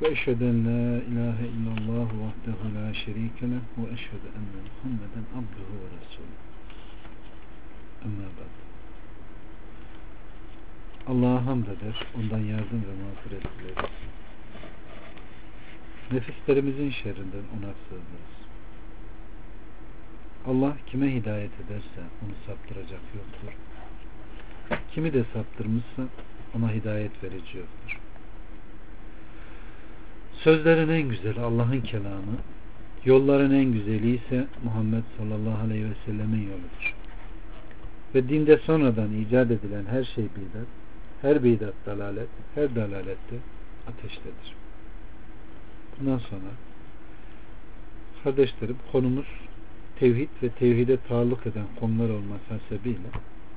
Ve eşhedü en la ilahe illallah vahdehu la şerike leh ve eşhedü enne Muhammeden abduhu ve resulüh. Amma ba'd. Allah'a hamd eder, ondan yardım ve mağfiret dileriz. Nefislerimizin şerrinden ona sığınırız. Allah kime hidayet ederse onu saptıracak yoktur. Kimi de saptırmışsa ona hidayet verici yoktur. Sözlerin en güzeli Allah'ın kelamı, yolların en güzeli ise Muhammed sallallahu aleyhi ve sellemin yoludur. Ve dinde sonradan icat edilen her şey bidat, her bidat dalalet, her dalalette ateştedir. Bundan sonra kardeşlerim, konumuz tevhid ve tevhide taalluk eden konular olması hasebiyle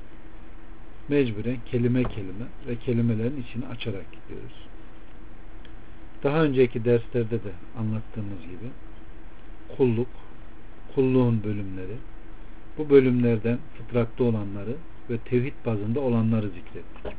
mecburen kelime kelime ve kelimelerin içini açarak gidiyoruz. Daha önceki derslerde de anlattığımız gibi kulluk, kulluğun bölümleri, bu bölümlerden fıtratta olanları ve tevhid bazında olanları zikrettik.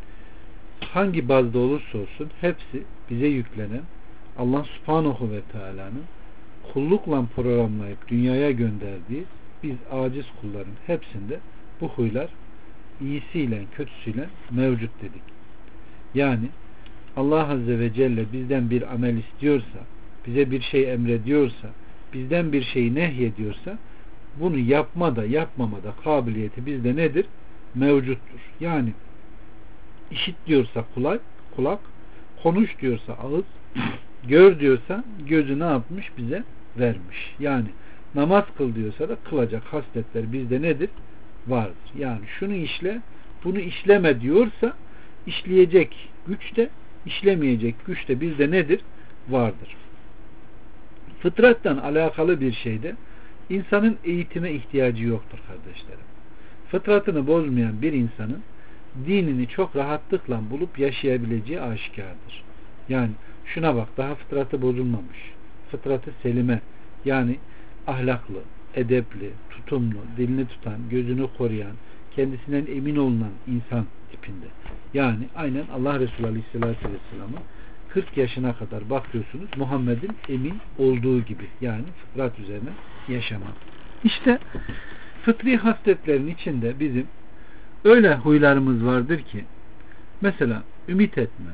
Hangi bazda olursa olsun hepsi bize yüklenen Allah subhanahu ve teala'nın kullukla programlayıp dünyaya gönderdiği biz aciz kulların hepsinde bu huylar iyisiyle kötüsüyle mevcut dedik. Yani Allah Azze ve Celle bizden bir amel istiyorsa, bize bir şey emrediyorsa, bizden bir şeyi nehyediyorsa bunu yapma da yapmama da kabiliyeti bizde nedir? Mevcuttur. Yani işit diyorsa kulak, konuş diyorsa ağız, gör diyorsa gözü ne yapmış? Bize vermiş. Yani namaz kıl diyorsa da kılacak hasletler bizde nedir? Vardır. Yani şunu işle, bunu işleme diyorsa işleyecek güç de, işlemeyecek güç de bizde nedir? Vardır. Fıtrattan alakalı bir şeyde insanın eğitime ihtiyacı yoktur kardeşlerim. Fıtratını bozmayan bir insanın dinini çok rahatlıkla bulup yaşayabileceği aşikardır. Yani şuna bak, daha fıtratı bozulmamış. Fıtratı selime, yani ahlaklı, edepli, tutumlu, dilini tutan, gözünü koruyan, kendisinden emin olunan insan tipinde. Yani aynen Allah Resulü Aleyhisselatü Vesselam'ın 40 yaşına kadar bakıyorsunuz Muhammed'in emin olduğu gibi, yani fıtrat üzerine yaşamak. İşte fıtri hasletlerin içinde bizim öyle huylarımız vardır ki mesela ümit etme,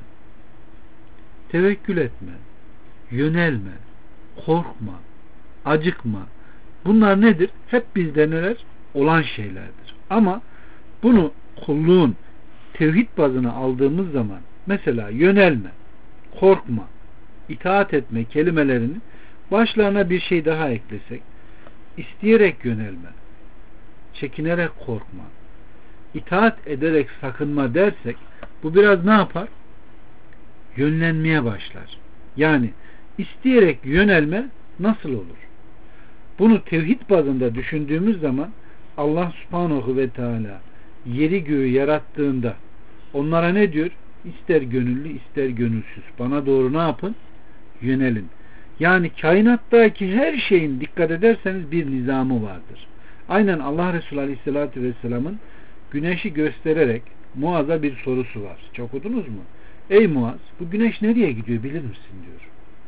tevekkül etme, yönelme, korkma, acıkma. Bunlar nedir? Hep bizde neler? Olan şeylerdir. Ama bunu kulluğun tevhid bazına aldığımız zaman mesela yönelme, korkma, itaat etme kelimelerini başlarına bir şey daha eklesek, isteyerek yönelme, çekinerek korkma, itaat ederek sakınma dersek, bu biraz ne yapar? Yönlenmeye başlar. Yani isteyerek yönelme nasıl olur? Bunu tevhid bazında düşündüğümüz zaman Allah subhanahu ve teala yeri göğü yarattığında onlara ne diyor? İster gönüllü ister gönülsüz bana doğru ne yapın? Yönelin. Yani kainattaki her şeyin dikkat ederseniz bir nizamı vardır. Aynen Allah Resulü Aleyhisselatü Vesselam'ın güneşi göstererek Muaz'a bir sorusu var. Çok okudunuz mu? Ey Muaz, bu güneş nereye gidiyor bilir misin diyor.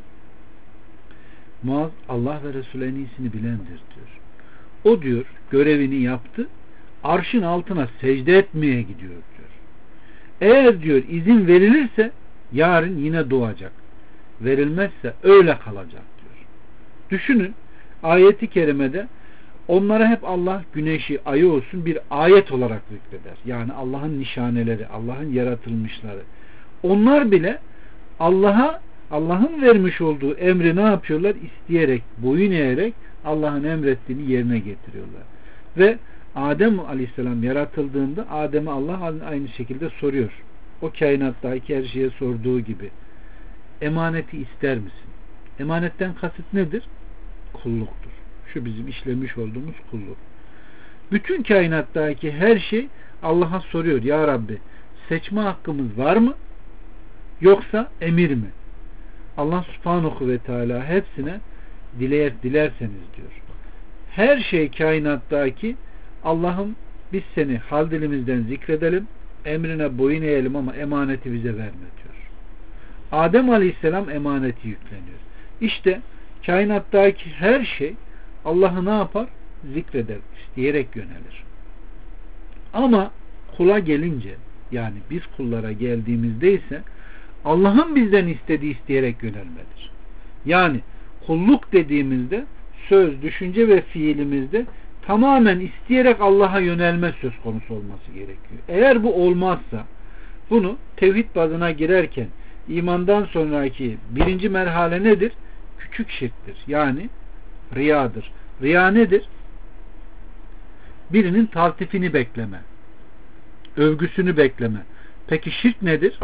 Muaz, Allah ve Resulü en iyisini bilendir diyor. O diyor görevini yaptı, arşın altına secde etmeye gidiyor diyor. Eğer diyor izin verilirse yarın yine doğacak. Verilmezse öyle kalacak diyor. Düşünün, ayeti kerimede onlara hep Allah güneşi, ayı olsun bir ayet olarak zikreder. Yani Allah'ın nişaneleri, Allah'ın yaratılmışları. Onlar bile Allah'ın vermiş olduğu emri ne yapıyorlar? İsteyerek, boyun eğerek Allah'ın emrettiğini yerine getiriyorlar. Ve Adem Aleyhisselam yaratıldığında Adem'e Allah aynı şekilde soruyor. O kainattaki her şeye sorduğu gibi. Emaneti ister misin? Emanetten kasıt nedir? Kulluktur. Şu bizim işlemiş olduğumuz kulluk. Bütün kainattaki her şey Allah'a soruyor. Ya Rabbi, seçme hakkımız var mı? Yoksa emir mi? Allah subhanahu ve teala hepsine dilerseniz diyor. Her şey kainattaki Allah'ım biz seni hal dilimizden zikredelim, emrine boyun eğelim ama emaneti bize verme diyor. Adem Aleyhisselam emaneti yükleniyor. İşte kainattaki her şey Allah'ı ne yapar? Zikreder, isteyerek yönelir. Ama kula gelince, yani biz kullara geldiğimizde ise Allah'ın bizden istediği isteyerek yönelmedir. Yani kulluk dediğimizde söz, düşünce ve fiilimizde tamamen isteyerek Allah'a yönelme söz konusu olması gerekiyor. Eğer bu olmazsa bunu tevhid bazına girerken imandan sonraki birinci merhale nedir? Küçük şirktir. Yani riyadır. Riya nedir? Birinin taltifini bekleme, övgüsünü bekleme. Peki şirk nedir?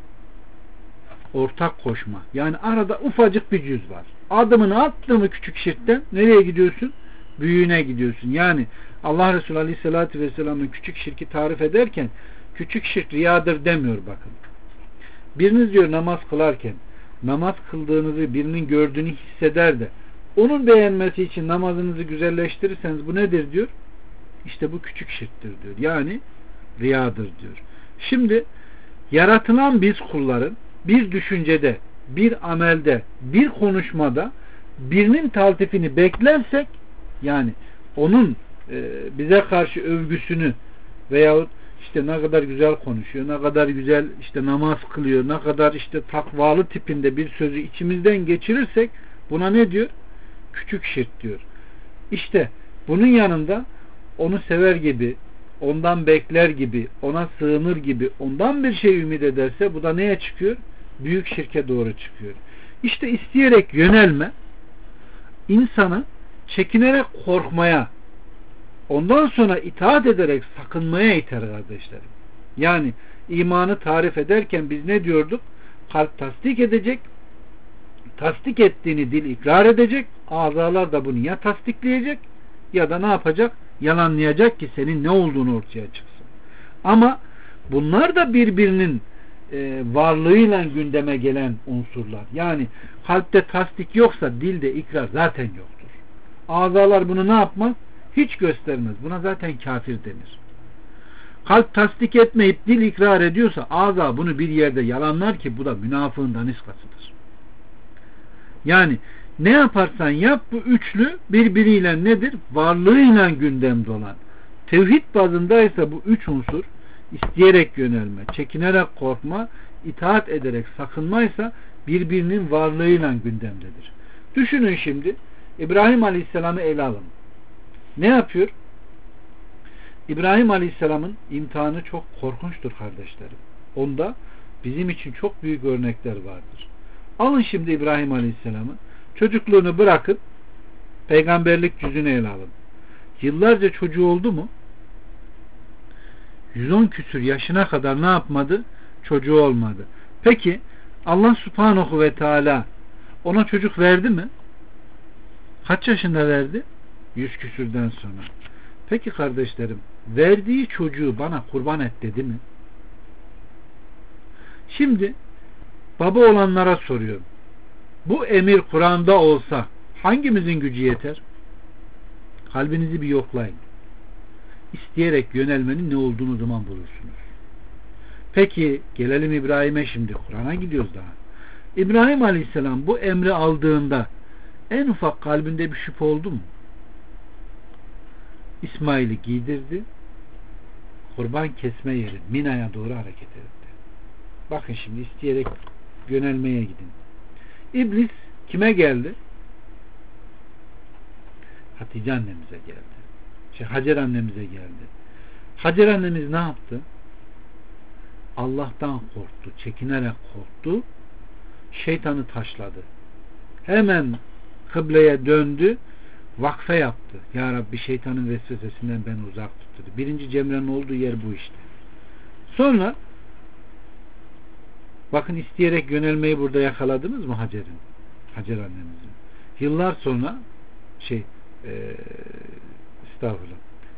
Ortak koşma. Yani arada ufacık bir cüz var. Adımını attın mı küçük şirkten nereye gidiyorsun? Büyüğüne gidiyorsun. Yani Allah Resulü Aleyhisselatü Vesselam'ın küçük şirki tarif ederken küçük şirk riyadır demiyor bakın. Biriniz diyor namaz kılarken namaz kıldığınızı birinin gördüğünü hisseder de onun beğenmesi için namazınızı güzelleştirirseniz bu nedir diyor? İşte bu küçük şirktir diyor. Yani riyadır diyor. Şimdi yaratılan biz kulların bir düşüncede, bir amelde, bir konuşmada birinin taltifini beklersek, yani onun bize karşı övgüsünü veyahut işte ne kadar güzel konuşuyor, ne kadar güzel işte namaz kılıyor, ne kadar işte takvalı tipinde bir sözü içimizden geçirirsek buna ne diyor? Küçük şirk diyor. İşte bunun yanında onu sever gibi, ondan bekler gibi, ona sığınır gibi, ondan bir şey ümit ederse bu da neye çıkıyor? Büyük şirke doğru çıkıyor. İşte isteyerek yönelme insanı çekinerek korkmaya, ondan sonra itaat ederek sakınmaya iter kardeşlerim. Yani imanı tarif ederken biz ne diyorduk? Kalp tasdik edecek, tasdik ettiğini dil ikrar edecek, azalar da bunu ya tasdikleyecek ya da ne yapacak? Yalanlayacak ki senin ne olduğunu ortaya çıksın. Ama bunlar da birbirinin varlığıyla gündeme gelen unsurlar. Yani kalpte tasdik yoksa dilde ikrar zaten yoktur. Azalar bunu ne yapmaz? Hiç göstermez. Buna zaten kafir denir. Kalp tasdik etmeyip dil ikrar ediyorsa aza bunu bir yerde yalanlar ki bu da münafığın daniskasıdır. Yani ne yaparsan yap bu üçlü birbiriyle nedir? Varlığıyla gündemde olan. Tevhid bazındaysa bu üç unsur isteyerek yönelme, çekinerek korkma, itaat ederek sakınmaysa birbirinin varlığıyla gündemdedir. Düşünün şimdi İbrahim Aleyhisselam'ı ele alın. Ne yapıyor? İbrahim Aleyhisselam'ın imtihanı çok korkunçtur kardeşlerim. Onda bizim için çok büyük örnekler vardır. Alın şimdi İbrahim Aleyhisselam'ı, çocukluğunu bırakıp peygamberlik yüzüne ele alın. Yıllarca çocuğu oldu mu? 110 küsür yaşına kadar ne yapmadı? Çocuğu olmadı. Peki Allah Subhanahu ve Teala ona çocuk verdi mi? Kaç yaşında verdi? 100 küsürden sonra. Peki kardeşlerim, verdiği çocuğu bana kurban et dedi mi? Şimdi baba olanlara soruyorum. Bu emir Kur'an'da olsa hangimizin gücü yeter? Kalbinizi bir yoklayın. İsteyerek yönelmenin ne olduğunu zaman bulursunuz. Peki gelelim İbrahim'e şimdi. Kur'an'a gidiyoruz daha. İbrahim Aleyhisselam bu emri aldığında en ufak kalbinde bir şüphe oldu mu? İsmail'i giydirdi. Kurban kesme yeri Mina'ya doğru hareket etti. Bakın şimdi isteyerek yönelmeye gidin. İblis kime geldi? Hatice annemize geldi. Hacer annemize geldi. Hacer annemiz ne yaptı? Allah'tan korktu. Çekinerek korktu. Şeytanı taşladı. Hemen kıbleye döndü. Vakfe yaptı. Ya Rabbi şeytanın vesvesesinden beni uzak tut dedi. Birinci cemrenin olduğu yer bu işte. Sonra bakın isteyerek yönelmeyi burada yakaladınız mı Hacer annemizin? Yıllar sonra estağfurullah.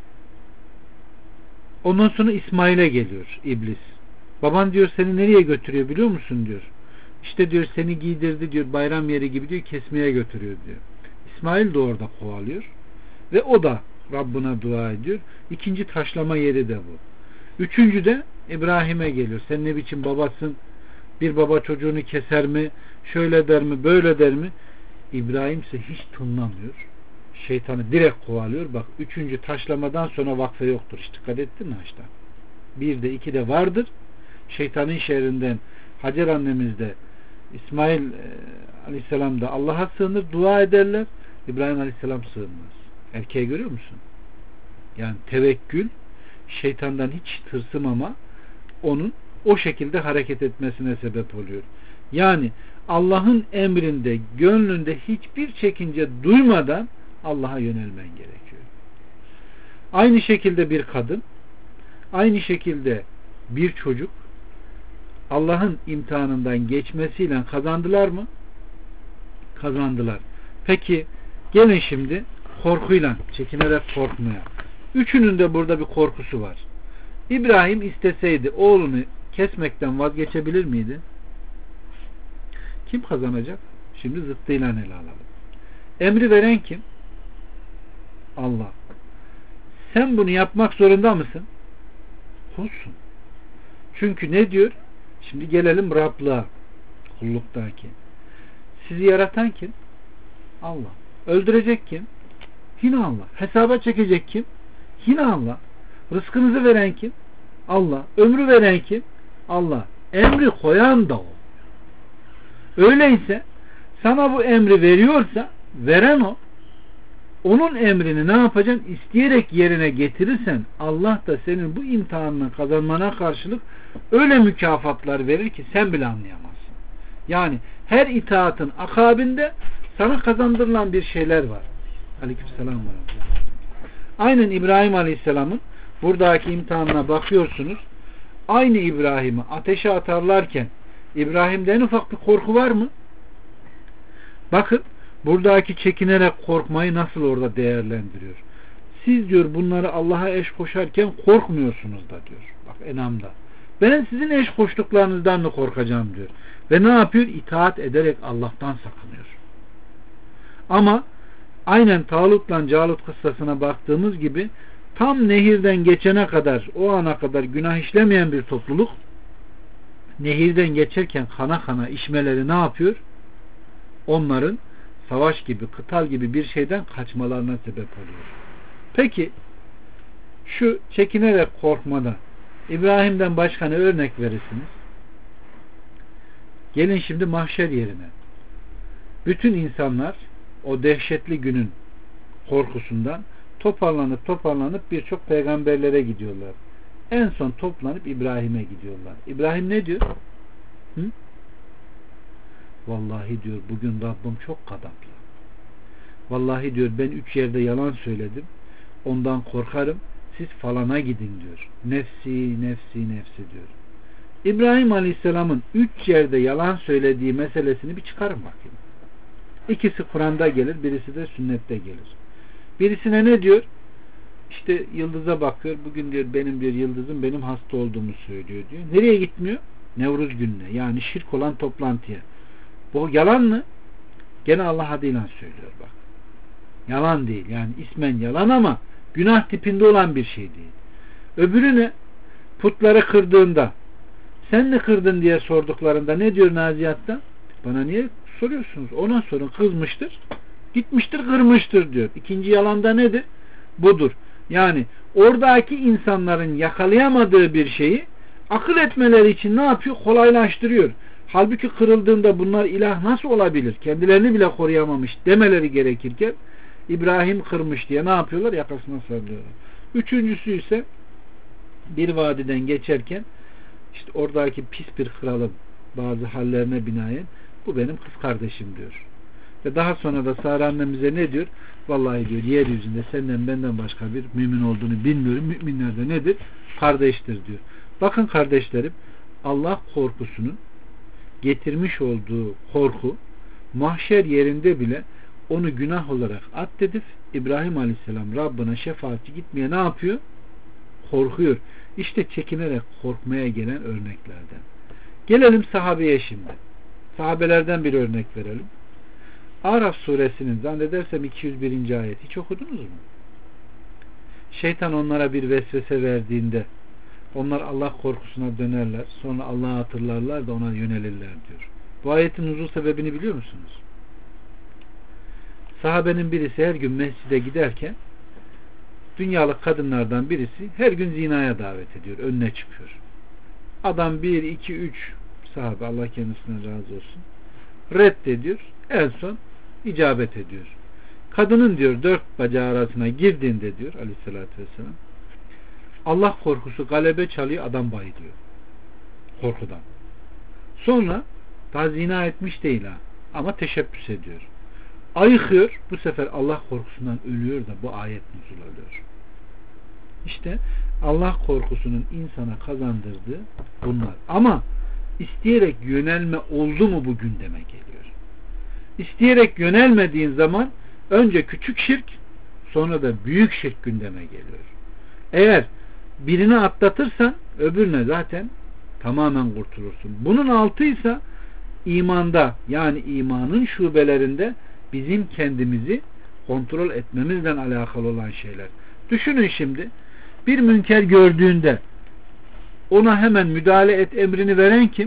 Ondan sonra İsmail'e geliyor iblis. Baban diyor seni nereye götürüyor biliyor musun diyor. İşte diyor seni giydirdi diyor bayram yeri gibi diyor kesmeye götürüyor diyor. İsmail de orada kovalıyor ve o da Rabbına dua ediyor. İkinci taşlama yeri de bu. Üçüncü de İbrahim'e geliyor. Sen ne biçim babasın? Bir baba çocuğunu keser mi? Şöyle der mi? Böyle der mi? İbrahim ise hiç tınlamıyor. Şeytanı direkt kovalıyor. Bak 3. taşlamadan sonra vakfe yoktur. Hiç dikkat ettin mi haçta? 1'de 2'de vardır. Şeytanın şerrinden Hacer annemiz de İsmail aleyhisselam da Allah'a sığınır, dua ederler. İbrahim aleyhisselam sığınmaz. Erkeği görüyor musun? Yani tevekkül, şeytandan hiç tırsımama onun o şekilde hareket etmesine sebep oluyor. Yani Allah'ın emrinde, gönlünde hiçbir çekince duymadan Allah'a yönelmen gerekiyor. Aynı şekilde bir kadın, aynı şekilde bir çocuk Allah'ın imtihanından geçmesiyle kazandılar mı? Kazandılar. Peki gelin şimdi korkuyla, çekinerek korkmaya. Üçünün de burada bir korkusu var. İbrahim isteseydi oğlunu kesmekten vazgeçebilir miydi? Kim kazanacak? Şimdi zıttıyla ele alalım. Emri veren kim? Allah. Sen bunu yapmak zorunda mısın? Kulsun. Çünkü ne diyor? Şimdi gelelim Rablığa, kulluktaki. Sizi yaratan kim? Allah. Öldürecek kim? Yine Allah. Hesaba çekecek kim? Yine Allah. Rızkınızı veren kim? Allah. Ömrü veren kim? Allah. Emri koyan da o. Öyleyse sana bu emri veriyorsa veren o. Onun emrini ne yapacaksın? İsteyerek yerine getirirsen Allah da senin bu imtihanını kazanmana karşılık öyle mükafatlar verir ki sen bile anlayamazsın. Yani her itaatın akabinde sana kazandırılan bir şeyler var. Aleykümselam. Aynen İbrahim Aleyhisselam'ın buradaki imtihanına bakıyorsunuz. Aynı İbrahim'i ateşe atarlarken İbrahim'de en ufak bir korku var mı? Bakın buradaki çekinerek korkmayı nasıl orada değerlendiriyor. Siz diyor bunları Allah'a eş koşarken korkmuyorsunuz da diyor. Bak Enam'da. Ben sizin eş koştuklarınızdan da korkacağım diyor. Ve ne yapıyor? İtaat ederek Allah'tan sakınıyor. Ama aynen Talut'la Calut kıssasına baktığımız gibi tam nehirden geçene kadar, o ana kadar günah işlemeyen bir topluluk nehirden geçerken kana kana içmeleri ne yapıyor? Onların savaş gibi, kıtal gibi bir şeyden kaçmalarına sebep oluyor. Peki şu çekinerek korkmada İbrahim'den başka ne örnek verirsiniz? Gelin şimdi mahşer yerine. Bütün insanlar o dehşetli günün korkusundan toparlanıp birçok peygamberlere gidiyorlar. En son toplanıp İbrahim'e gidiyorlar. İbrahim ne diyor? Hı? Vallahi diyor bugün Rabbim çok gadaplı. Vallahi diyor ben 3 yerde yalan söyledim. Ondan korkarım. Siz falana gidin diyor. Nefsi, nefsi, nefsi diyor. İbrahim Aleyhisselam'ın 3 yerde yalan söylediği meselesini bir çıkarın bakayım. İkisi Kur'an'da gelir, birisi de sünnette gelir. Birisine ne diyor? İşte yıldıza bakıyor. Bugün diyor benim bir yıldızım benim hasta olduğumu söylüyor diyor. Nereye gitmiyor? Nevruz gününe. Yani şirk olan toplantıya. Bu yalan mı? Gene Allah adıyla söylüyor bak. Yalan değil. Yani ismen yalan ama günah tipinde olan bir şey değil. Öbürü ne? Putları kırdığında sen ne kırdın diye sorduklarında ne diyor Naziat'ta? Bana niye soruyorsunuz? Ona sorun. Kızmıştır. Gitmiştir kırmıştır diyor. İkinci yalanda nedir? Budur. Yani oradaki insanların yakalayamadığı bir şeyi akıl etmeleri için ne yapıyor? Kolaylaştırıyor. Halbuki kırıldığında bunlar ilah nasıl olabilir? Kendilerini bile koruyamamış demeleri gerekirken İbrahim kırmış diye ne yapıyorlar? Yakasına sarılıyorlar. Üçüncüsü ise bir vadiden geçerken işte oradaki pis bir kralın bazı hallerine binaen bu benim kız kardeşim diyor. Ve daha sonra da Sara annemize ne diyor? Vallahi diyor yeryüzünde senden benden başka bir mümin olduğunu bilmiyorum. Müminler de nedir? Kardeştir diyor. Bakın kardeşlerim Allah korkusunun getirmiş olduğu korku mahşer yerinde bile onu günah olarak addedip İbrahim Aleyhisselam Rabbine şefaatçi gitmeye ne yapıyor? Korkuyor. İşte çekinerek korkmaya gelen örneklerden. Gelelim sahabeye şimdi. Sahabelerden bir örnek verelim. Araf suresinin zannedersem 201. ayet. Hiç okudunuz mu? Şeytan onlara bir vesvese verdiğinde Onlar Allah korkusuna dönerler. Sonra Allah'ı hatırlarlar da ona yönelirler diyor. Bu ayetin nuzul sebebini biliyor musunuz? Sahabenin birisi her gün mescide giderken dünyalık kadınlardan birisi her gün zinaya davet ediyor. Önüne çıkıyor. Adam 1, 2, 3 sahabe, Allah kendisinden razı olsun, reddediyor. En son icabet ediyor. Kadının diyor 4 bacağı arasına girdiğinde diyor aleyhissalatü vesselam, Allah korkusu galebe çalıyor, adam bayılıyor. Korkudan. Sonra daha zina etmiş değil ha, ama teşebbüs ediyor. Ayıkıyor. Bu sefer Allah korkusundan ölüyor da bu ayet nuzul oluyor. İşte Allah korkusunun insana kazandırdığı bunlar. Ama isteyerek yönelme oldu mu bu gündeme geliyor. İsteyerek yönelmediğin zaman önce küçük şirk, sonra da büyük şirk gündeme geliyor. Eğer birini atlatırsan öbürüne zaten tamamen kurtulursun. Bunun altıysa imanda, yani imanın şubelerinde bizim kendimizi kontrol etmemizle alakalı olan şeyler. Düşünün şimdi, bir münker gördüğünde ona hemen müdahale et emrini veren kim?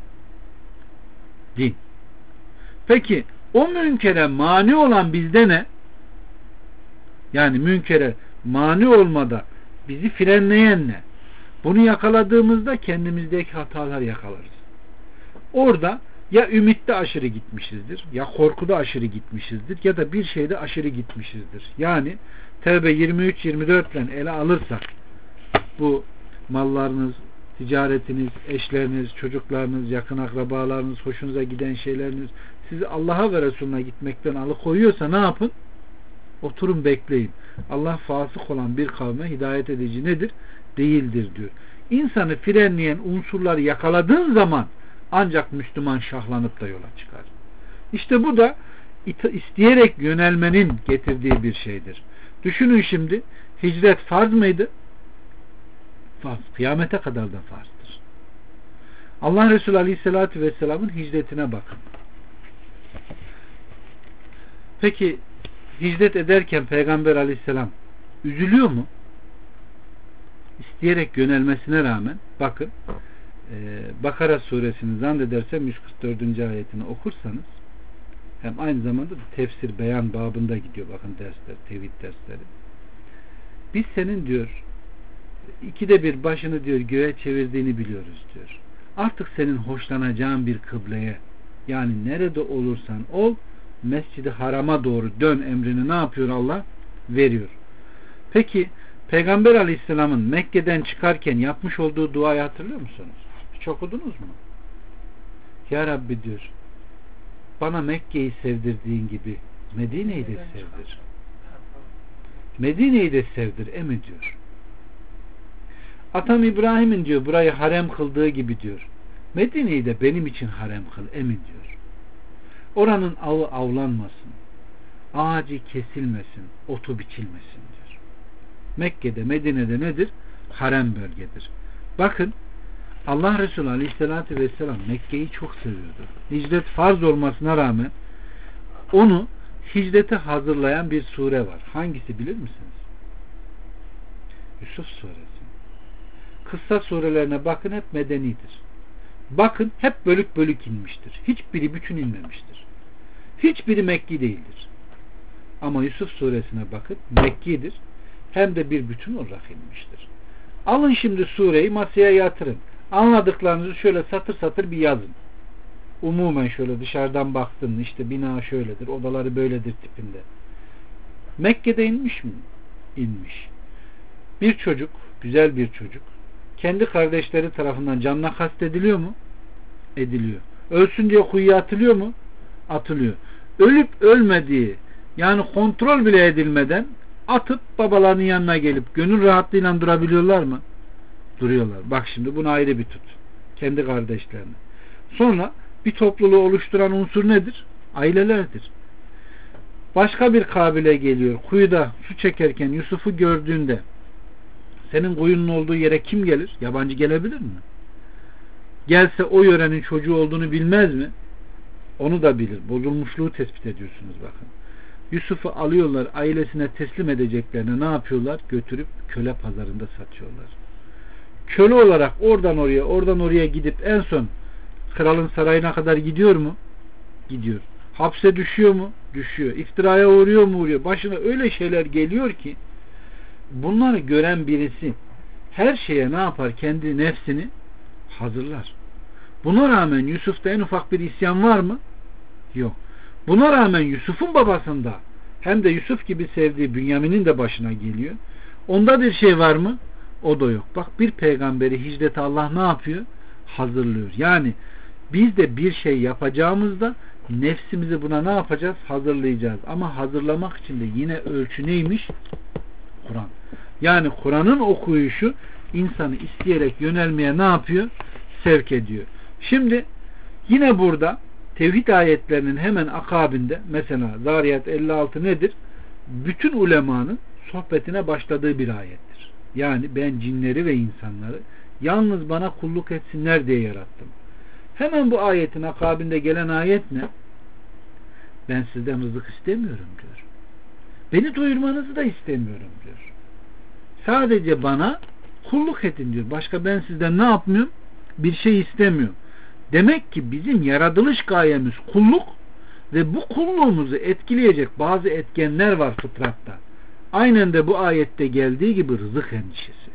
Din. Peki o münkere mani olan bizde ne? Yani münkere mani olmada bizi frenleyen ne? Bunu yakaladığımızda kendimizdeki hatalar yakalarız. Orada ya ümitte aşırı gitmişizdir, ya korkuda aşırı gitmişizdir, ya da bir şeyde aşırı gitmişizdir. Yani Tevbe 23-24 ile ele alırsak bu mallarınız, ticaretiniz, eşleriniz, çocuklarınız, yakın akrabalarınız, hoşunuza giden şeyleriniz sizi Allah'a ve Resulüne gitmekten alıkoyuyorsa ne yapın? Oturun bekleyin. Allah fasık olan bir kavme hidayet edici nedir? Değildir diyor. İnsanı frenleyen unsurları yakaladığın zaman ancak Müslüman şahlanıp da yola çıkar. İşte bu da isteyerek yönelmenin getirdiği bir şeydir. Düşünün şimdi, hicret farz mıydı? Farz. Kıyamete kadar da farzdır. Allah Resulü Aleyhisselatü Vesselam'ın hicretine bakın. Peki hicret ederken Peygamber Aleyhisselam üzülüyor mu? İsteyerek yönelmesine rağmen bakın, Bakara suresini zannedersem 144. ayetini okursanız, hem aynı zamanda da tefsir beyan babında gidiyor bakın dersler, tevhid dersleri. Biz senin diyor 2'de 1 başını diyor göğe çevirdiğini biliyoruz diyor. Artık senin hoşlanacağın bir kıbleye, yani nerede olursan ol Mescid-i Haram'a doğru dön emrini ne yapıyor Allah? Veriyor. Peki Peygamber Aleyhisselam'ın Mekke'den çıkarken yapmış olduğu duayı hatırlıyor musunuz? Hiç okudunuz mu? Ya Rabbi diyor, bana Mekke'yi sevdirdiğin gibi Medine'yi de sevdir. Medine'yi de sevdir emi diyor. Atam İbrahim'in diyor burayı harem kıldığı gibi diyor, Medine'yi de benim için harem kıl emi diyor. Oranın avı avlanmasın, ağacı kesilmesin, otu biçilmesin diyor. Mekke'de, Medine'de nedir? Harem bölgedir. Bakın Allah Resulü Aleyhisselatü Vesselam Mekke'yi çok seviyordu. Hicret farz olmasına rağmen onu hicrete hazırlayan bir sure var. Hangisi bilir misiniz? Yusuf suresi. Kıssa surelerine bakın, hep medenidir. Bakın hep bölük bölük inmiştir. Hiçbiri bütün inmemiştir. Hiçbiri Mekki değildir. Ama Yusuf suresine bakın, Mekki'dir. Hem de bir bütün olarak inmiştir. Alın şimdi sureyi masaya yatırın. Anladıklarınızı şöyle satır satır bir yazın. Umumen şöyle dışarıdan baktın, işte bina şöyledir, odaları böyledir tipinde. Mekke'de inmiş mi? İnmiş. Bir çocuk, güzel bir çocuk, kendi kardeşleri tarafından canına kastediliyor mu? Ediliyor. Ölsün diye kuyuya atılıyor mu? Atılıyor. Ölüp ölmediği, yani kontrol bile edilmeden atıp babalarının yanına gelip gönül rahatlığıyla durabiliyorlar mı? Duruyorlar. Bak şimdi bunu ayrı bir tut. Kendi kardeşlerini. Sonra bir topluluğu oluşturan unsur nedir? Ailelerdir. Başka bir kabile geliyor. Kuyuda su çekerken Yusuf'u gördüğünde senin kuyunun olduğu yere kim gelir? Yabancı gelebilir mi? Gelse o yörenin çocuğu olduğunu bilmez mi? Onu da bilir. Bozulmuşluğu tespit ediyorsunuz bakın. Yusuf'u alıyorlar, ailesine teslim edeceklerine ne yapıyorlar? Götürüp köle pazarında satıyorlar. köle olarak oradan oraya gidip en son kralın sarayına kadar gidiyor mu? Gidiyor. Hapse düşüyor mu? Düşüyor. İftiraya uğruyor mu? Uğruyor. Başına öyle şeyler geliyor ki bunları gören birisi her şeye ne yapar? Kendi nefsini hazırlar. Buna rağmen Yusuf'ta en ufak bir isyan var mı? Yok. Buna rağmen Yusuf'un babasında hem de Yusuf gibi sevdiği Bünyamin'in de başına geliyor. Onda bir şey var mı? O da yok. Bak, bir peygamberi hicrete Allah ne yapıyor? Hazırlıyor. Yani biz de bir şey yapacağımızda nefsimizi buna ne yapacağız? Hazırlayacağız. Ama hazırlamak için de yine ölçü neymiş? Kur'an. Yani Kur'an'ın okuyuşu insanı isteyerek yönelmeye ne yapıyor? Sevk ediyor. Şimdi yine burada tevhid ayetlerinin hemen akabinde mesela Zariyat 56 nedir? Bütün ulemanın sohbetine başladığı bir ayettir. Yani ben cinleri ve insanları yalnız bana kulluk etsinler diye yarattım. Hemen bu ayetin akabinde gelen ayet ne? Ben sizden rızık istemiyorum diyor. Beni doyurmanızı da istemiyorum diyor. Sadece bana kulluk edin diyor. Başka ben sizden ne yapmıyorum? Bir şey istemiyorum. Demek ki bizim yaratılış gayemiz kulluk ve bu kulluğumuzu etkileyecek bazı etkenler var fıtratta. Aynen de bu ayette geldiği gibi rızık endişesi.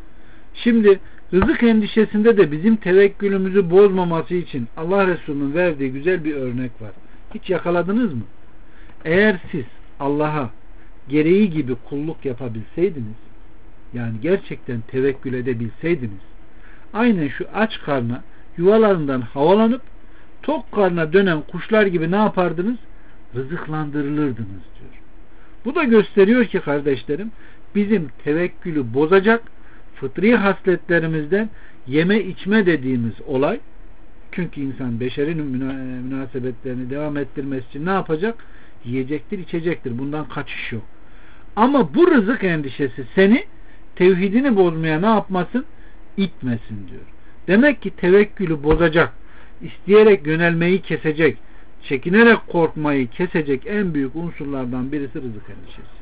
Şimdi rızık endişesinde de bizim tevekkülümüzü bozmaması için Allah Resulü'nün verdiği güzel bir örnek var. Hiç yakaladınız mı? Eğer siz Allah'a gereği gibi kulluk yapabilseydiniz, yani gerçekten tevekkül edebilseydiniz, aynen şu aç karna yuvalarından havalanıp tok karna dönen kuşlar gibi ne yapardınız? Rızıklandırılırdınız diyor. Bu da gösteriyor ki kardeşlerim, bizim tevekkülü bozacak fıtri hasletlerimizden yeme içme dediğimiz olay, çünkü insan beşeri münasebetlerini devam ettirmesi için ne yapacak? Yiyecektir, içecektir. Bundan kaçış yok. Ama bu rızık endişesi seni tevhidini bozmaya ne yapmasın? İtmesin diyor. Demek ki tevekkülü bozacak, isteyerek yönelmeyi kesecek, çekinerek korkmayı kesecek en büyük unsurlardan birisi rızık endişesi.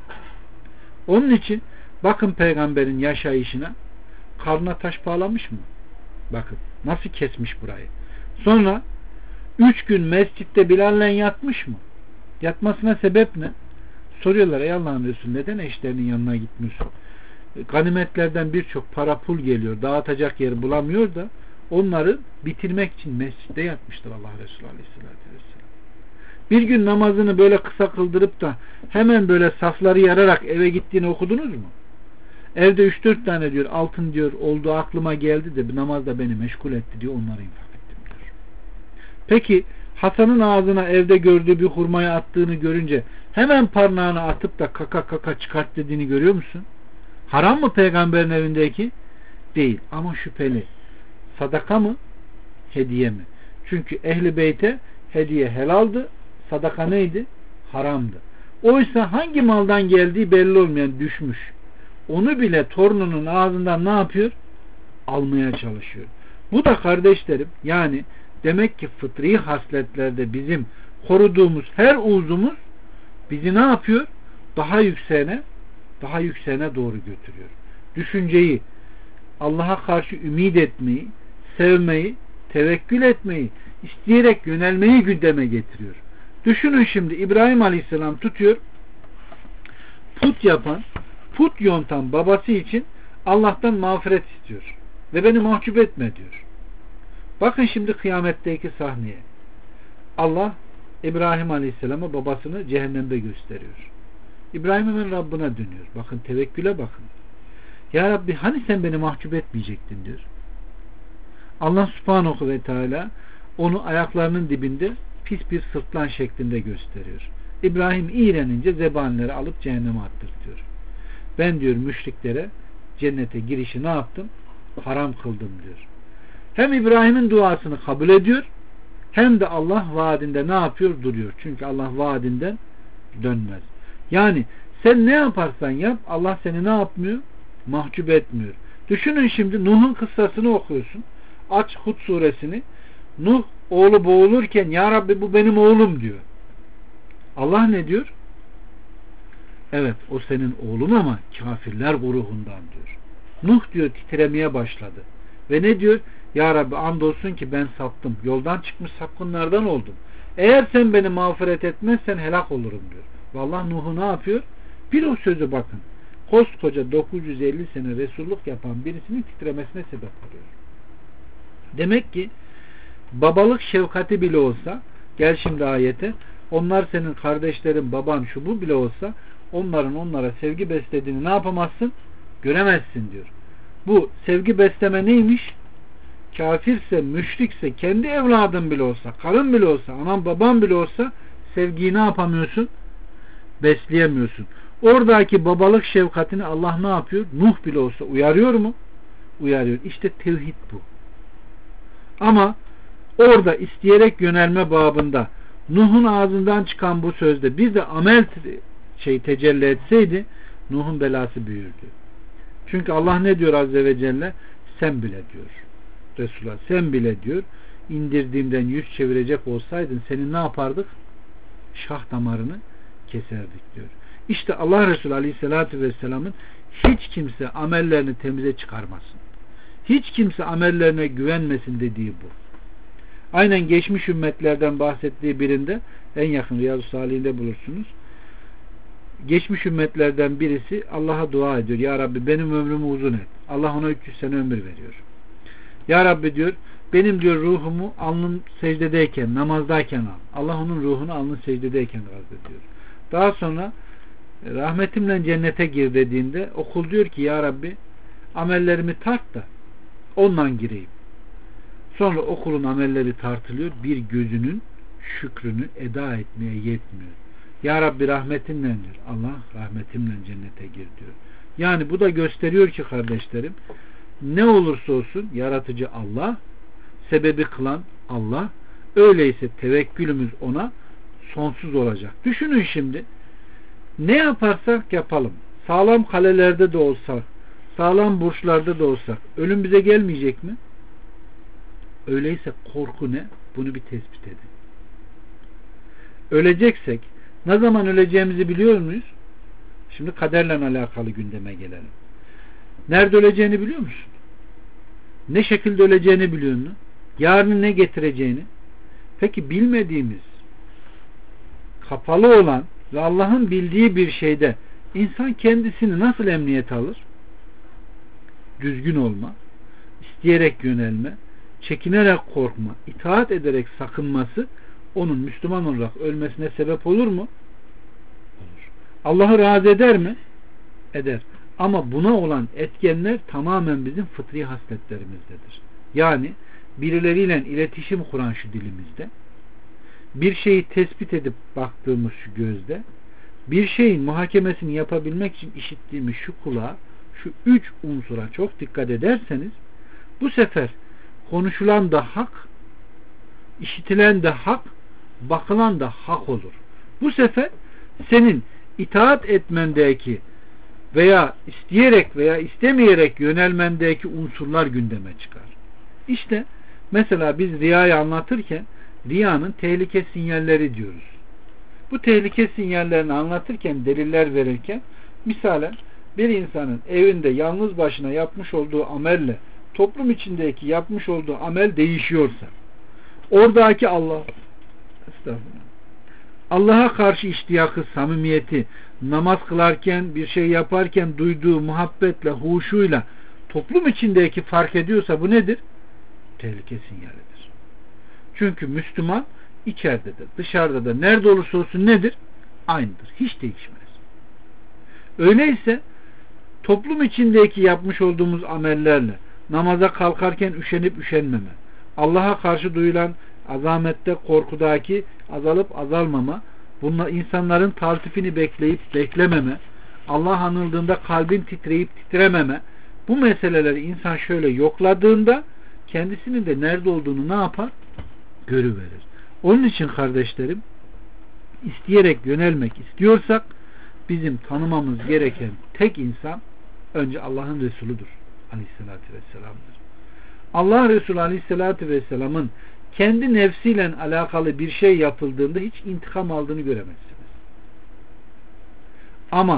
Onun için bakın peygamberin yaşayışına, karnına taş bağlamış mı? Bakın nasıl kesmiş burayı. Sonra 3 gün mescitte Bilal'le yatmış mı? Yatmasına sebep ne? Soruyorlar, ey Allah'ın Resulü, neden eşlerinin yanına gitmiyorsun? Ganimetlerden birçok para pul geliyor, dağıtacak yer bulamıyor da onları bitirmek için mescitte yatmıştır Allah Resulü Aleyhisselatü Vesselam. Bir gün namazını böyle kısa kıldırıp da hemen böyle safları yararak eve gittiğini okudunuz mu? Evde 3-4 tane diyor altın diyor olduğu aklıma geldi de namazda beni meşgul etti diyor, onları infak ettim diyor. Peki Hasan'ın ağzına evde gördüğü bir hurmayı attığını görünce hemen parmağını atıp da kaka kaka çıkart dediğini görüyor musun? Haram mı peygamberin evindeki? Değil ama şüpheli. Sadaka mı? Hediye mi? Çünkü ehli beyte hediye helaldi, sadaka neydi? Haramdı. Oysa hangi maldan geldiği belli olmayan düşmüş. Onu bile torununun ağzından ne yapıyor? Almaya çalışıyor. Bu da kardeşlerim, yani demek ki fıtri hasletlerde bizim koruduğumuz her uzumuz bizi ne yapıyor? Daha yükseğine doğru götürüyor. Düşünceyi, Allah'a karşı ümit etmeyi, sevmeyi, tevekkül etmeyi, isteyerek yönelmeyi gündeme getiriyor. Düşünün şimdi, İbrahim Aleyhisselam tutuyor, put yapan, put yontan babası için Allah'tan mağfiret istiyor. Ve beni mahcup etme diyor. Bakın şimdi kıyametteki sahneye. Allah İbrahim Aleyhisselam'a babasını cehennemde gösteriyor. İbrahim hemen Rabbine dönüyor. Bakın tevekküle bakın. Ya Rabbi hani sen beni mahcup etmeyecektin diyor. Allah Subhanahu ve Teala onu ayaklarının dibinde pis bir sırtlan şeklinde gösteriyor. İbrahim iğrenince zebanileri alıp cehenneme attırtıyor. Ben diyor müşriklere cennete girişi ne yaptım? Haram kıldım diyor. Hem İbrahim'in duasını kabul ediyor, hem de Allah vaadinde ne yapıyor? Duruyor. Çünkü Allah vaadinden dönmez. Yani sen ne yaparsan yap, Allah seni ne yapmıyor? Mahcup etmiyor. Düşünün şimdi Nuh'un kıssasını okuyorsun. Aç Hud suresini. Nuh oğlu boğulurken ya Rabbi bu benim oğlum diyor. Allah ne diyor? Evet o senin oğlun ama kafirler grubundan diyor. Nuh diyor titremeye başladı. Ve ne diyor? Ya Rabbi andolsun ki ben saptım. Yoldan çıkmış sapkınlardan oldum. Eğer sen beni mağfiret etmezsen helak olurum diyor. Vallahi Nuh'u ne yapıyor? Bir o sözü bakın. Koskoca 950 sene Resulluk yapan birisinin titremesine sebep oluyor. Demek ki babalık şefkati bile olsa, gel şimdi ayete, onlar senin kardeşlerin, baban, şu bu bile olsa onların onlara sevgi beslediğini ne yapamazsın? Göremezsin diyor. Bu sevgi besleme neymiş? Kafirse, müşrikse, kendi evladın bile olsa, karın bile olsa, anan baban bile olsa sevgiyi ne yapamıyorsun? Besleyemiyorsun. Oradaki babalık şefkatini Allah ne yapıyor? Nuh bile olsa uyarıyor mu? Uyarıyor. İşte tevhid bu. Ama orada isteyerek yönelme babında Nuh'un ağzından çıkan bu sözde bir de amel tecelli etseydi Nuh'un belası büyürdü. Çünkü Allah ne diyor Azze ve Celle? Sen bile diyor. Resulullah sen bile diyor. İndirdiğimden yüz çevirecek olsaydın senin ne yapardık? Şah damarını keserdik diyor. İşte Allah Resulü Aleyhisselatü Vesselam'ın hiç kimse amellerini temize çıkarmasın. Hiç kimse amellerine güvenmesin dediği bu. Aynen geçmiş ümmetlerden bahsettiği birinde en yakın Riyaz-ı Salih'inde bulursunuz. Geçmiş ümmetlerden birisi Allah'a dua ediyor. Ya Rabbi benim ömrümü uzun et. Allah ona 300 sene ömür veriyor. Ya Rabbi diyor benim diyor ruhumu alnım secdedeyken, namazdayken al. Allah onun ruhunu alnın secdedeyken razı diyor. Daha sonra rahmetimle cennete gir dediğinde okul diyor ki ya Rabbi amellerimi tart da ondan gireyim. Sonra okulun amelleri tartılıyor. Bir gözünün şükrünü eda etmeye yetmiyor. Ya Rabbi rahmetinle diyor. Allah rahmetimle cennete gir diyor. Yani bu da gösteriyor ki kardeşlerim ne olursa olsun yaratıcı Allah, sebebi kılan Allah, öyleyse tevekkülümüz ona sonsuz olacak. Düşünün şimdi ne yaparsak yapalım sağlam kalelerde de olsak sağlam burçlarda da olsak ölüm bize gelmeyecek mi? Öyleyse korku ne? Bunu bir tespit edin. Öleceksek ne zaman öleceğimizi biliyor muyuz? Şimdi kaderle alakalı gündeme gelelim. Nerede öleceğini biliyor musun? Ne şekilde öleceğini biliyor musun? Yarını ne getireceğini? Peki bilmediğimiz, kapalı olan ve Allah'ın bildiği bir şeyde insan kendisini nasıl emniyet alır? Düzgün olma, isteyerek yönelme, çekinerek korkma, itaat ederek sakınması onun Müslüman olarak ölmesine sebep olur mu? Olur. Allah'ı razı eder mi? Eder. Ama buna olan etkenler tamamen bizim fıtri hasletlerimizdedir. Yani birileriyle iletişim kuran şu dilimizde, bir şeyi tespit edip baktığımız şu gözde, bir şeyin muhakemesini yapabilmek için işittiğimiz şu kulağa, şu 3 unsura çok dikkat ederseniz bu sefer konuşulan da hak, işitilen de hak, bakılan da hak olur. Bu sefer senin itaat etmendeki veya isteyerek veya istemeyerek yönelmendeki unsurlar gündeme çıkar. İşte mesela biz riyayı anlatırken riyanın tehlike sinyalleri diyoruz. Bu tehlike sinyallerini anlatırken, deliller verirken misalen bir insanın evinde yalnız başına yapmış olduğu amelle toplum içindeki yapmış olduğu amel değişiyorsa oradaki Allah'a karşı iştiyakı, samimiyeti, namaz kılarken, bir şey yaparken duyduğu muhabbetle, huşuyla toplum içindeki fark ediyorsa bu nedir? Tehlike sinyalidir. Çünkü Müslüman içeride de, dışarıda da, nerede olursa olsun nedir? Aynıdır. Hiç değişmez. Öyleyse toplum içindeki yapmış olduğumuz amellerle namaza kalkarken üşenip üşenmeme, Allah'a karşı duyulan azamette, korkudaki azalıp azalmama, bununla insanların taltifini bekleyip beklememe, Allah anıldığında kalbin titreyip titrememe, bu meseleleri insan şöyle yokladığında kendisinin de nerede olduğunu ne yapar? Görüverir. Onun için kardeşlerim, isteyerek yönelmek istiyorsak bizim tanımamız gereken tek insan önce Allah'ın Resuludur. Aleyhissalatü vesselam'dır. Allah Resulü Aleyhissalatü vesselam'ın kendi nefsiyle alakalı bir şey yapıldığında hiç intikam aldığını göremezsiniz. Ama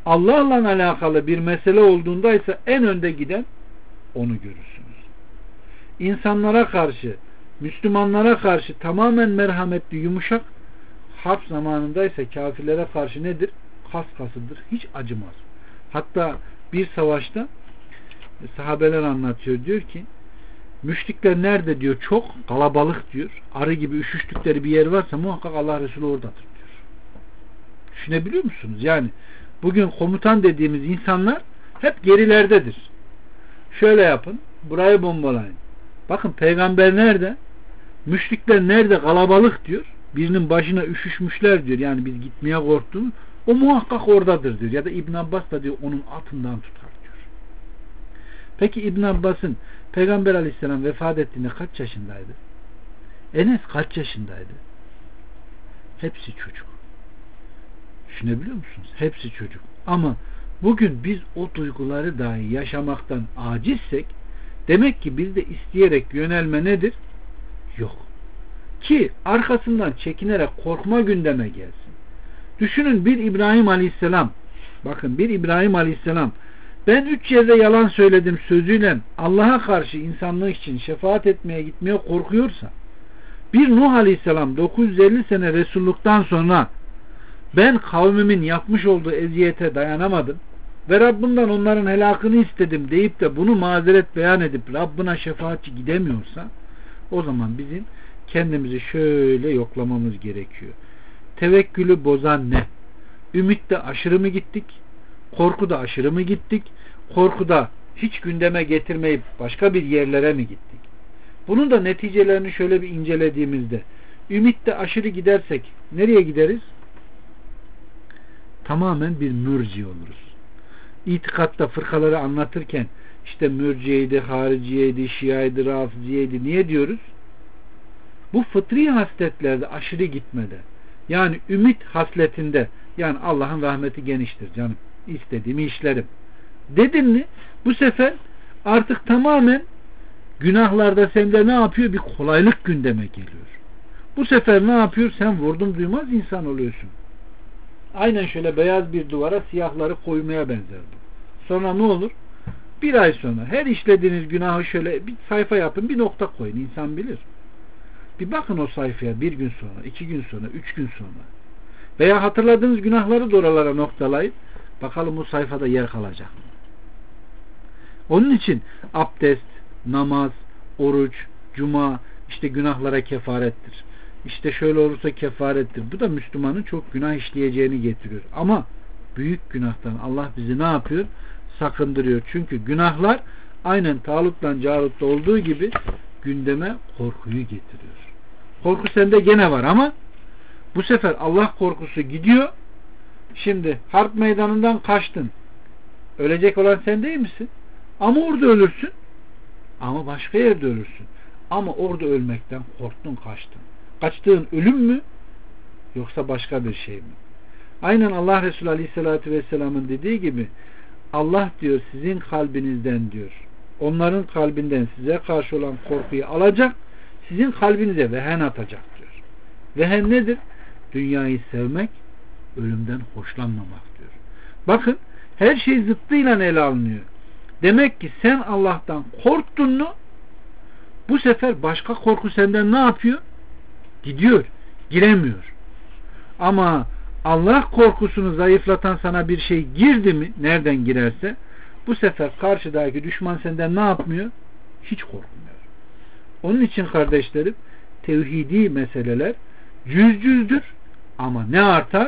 Allah'la alakalı bir mesele olduğunda ise en önde giden onu görürsünüz. İnsanlara karşı, Müslümanlara karşı tamamen merhametli, yumuşak, harp zamanında ise kafirlere karşı nedir? Kas kasıdır. Hiç acımaz. Hatta bir savaşta sahabeler anlatıyor, diyor ki müşrikler nerede diyor, çok kalabalık diyor, arı gibi üşüştükleri bir yer varsa muhakkak Allah Resulü oradadır diyor. Düşünebiliyor musunuz? Yani bugün komutan dediğimiz insanlar hep gerilerdedir. Şöyle yapın, burayı bombalayın. Bakın peygamber nerede? Müşrikler nerede? Kalabalık diyor. Birinin başına üşüşmüşler diyor. Yani biz gitmeye korktuğumuz, o muhakkak oradadır diyor. Ya da İbn Abbas da diyor onun altından tutar diyor. Peki İbn Abbas'ın Peygamber Aleyhisselam vefat ettiğinde kaç yaşındaydı? Enes kaç yaşındaydı? Hepsi çocuk. Düşünebiliyor musunuz? Hepsi çocuk. Ama bugün biz o duyguları dahi yaşamaktan acizsek, demek ki bizde isteyerek yönelme nedir? Yok. Ki arkasından çekinerek korkma gündeme gelsin. Düşünün, bir İbrahim Aleyhisselam, bakın bir İbrahim Aleyhisselam, ben 3 yerde yalan söyledim sözüyle Allah'a karşı insanlık için şefaat etmeye gitmeye korkuyorsa, bir Nuh Aleyhisselam 950 sene Resulluktan sonra ben kavmimin yapmış olduğu eziyete dayanamadım ve Rabbimden onların helakını istedim deyip de bunu mazeret beyan edip Rabbına şefaatçi gidemiyorsa, o zaman bizim kendimizi şöyle yoklamamız gerekiyor. Tevekkülü bozan ne? Ümitte aşırı mı gittik? Korkuda aşırı mı gittik? Korkuda hiç gündeme getirmeyip başka bir yerlere mi gittik? Bunun da neticelerini şöyle bir incelediğimizde, ümitte aşırı gidersek nereye gideriz? Tamamen bir mürci oluruz. İtikatta fırkaları anlatırken işte mürciyeydi, hariciyeydi, şiaydı, rafiziyeydi, niye diyoruz? Bu fıtri hasletlerde aşırı gitmede, yani ümit hasletinde, yani Allah'ın rahmeti geniştir canım, istediğimi işlerim dedin mi, bu sefer artık tamamen günahlarda sende ne yapıyor? Bir kolaylık gündeme geliyor. Bu sefer ne yapıyor? Sen vurdum duymaz insan oluyorsun. Aynen şöyle beyaz bir duvara siyahları koymaya benzer bu. Sonra ne olur? Bir ay sonra her işlediğiniz günahı şöyle bir sayfa yapın, bir nokta koyun, insan bilir. Bir bakın o sayfaya, bir gün sonra, 2 gün sonra, 3 gün sonra. Veya hatırladığınız günahları da oralara noktalayın. Bakalım o sayfada yer kalacak mı? Onun için abdest, namaz, oruç, cuma işte günahlara kefarettir. İşte şöyle olursa kefarettir. Bu da Müslümanın çok günah işleyeceğini getiriyor. Ama büyük günahtan Allah bizi ne yapıyor? Sakındırıyor. Çünkü günahlar aynen Talut'la Carut'ta olduğu gibi gündeme korkuyu getiriyor. Korku sende gene var ama bu sefer Allah korkusu gidiyor. Şimdi harp meydanından kaçtın. Ölecek olan sen değil misin? Ama orada ölürsün. Ama başka yerde ölürsün. Ama orada ölmekten korktun, kaçtın. Kaçtığın ölüm mü? Yoksa başka bir şey mi? Aynen Allah Resulü Aleyhisselatü Vesselam'ın dediği gibi Allah diyor sizin kalbinizden diyor, onların kalbinden size karşı olan korkuyu alacak, sizin kalbinize vehen atacak diyor. Vehen nedir? Dünyayı sevmek, ölümden hoşlanmamak diyor. Bakın her şey zıttıyla ele alınıyor. Demek ki sen Allah'tan korktun mu, bu sefer başka korku senden ne yapıyor? Gidiyor, giremiyor. Ama Allah korkusunu zayıflatan sana bir şey girdi mi, nereden girerse, bu sefer karşıdaki düşman senden ne yapmıyor? Hiç korkmuyor. Onun için kardeşlerim, tevhidi meseleler cüzdür ama ne artar